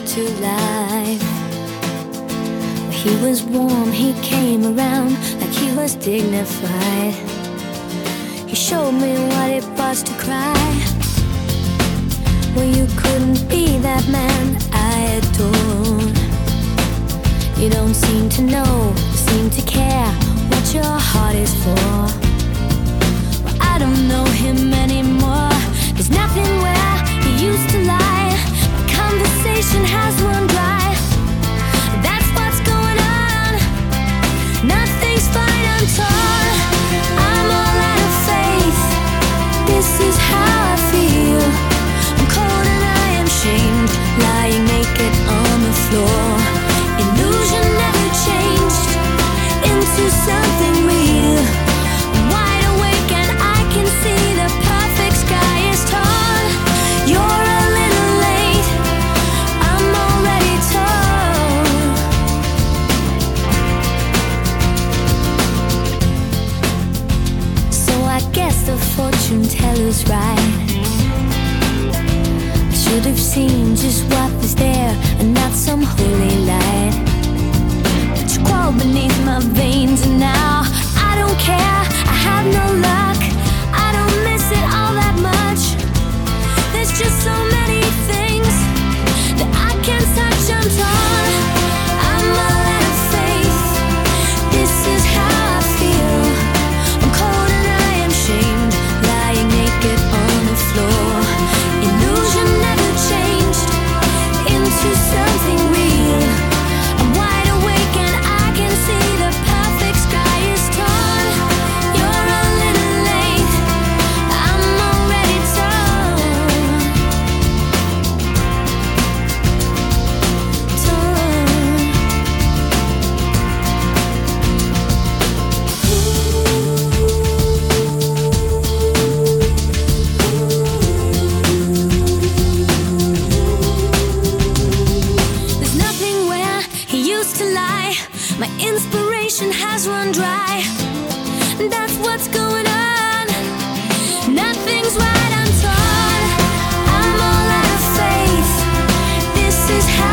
brought to life. He was warm, he came around like he was dignified. He showed me what it was to cry. Well, you couldn't be that man I adored. You don't seem to know, seem to care what your heart is for. Well, I don't know him anymore. There's nothing where he used to lie. The conversation has run dry. That's what's going on. Nothing's fine, I'm torn. I'm all out of faith. This is how I feel. I'm cold and I am shamed, lying naked on the floor. Illusion never changed into something real. I'm wide awake and I can see the perfect sky is torn. You're a little late, I'm already torn. So I guess the fortune teller's right. I should have seen just what was there and not some holy light. But you crawled beneath my veins and now I don't care, I have no luck. I don't miss it all that much. There's just so many things that I can't touch, I'm torn. I'm all out of faith. This is how I feel. I'm cold and I am shamed, lying naked on the floor. Illusion never changed into something real. I'm wide awake and I can see the perfect sky is torn. You're a little late, I'm already torn. There's nothing where he used to lie. My inspiration has run dry. That's what's going on. Nothing's right, I'm torn. I'm all out of faith. This is how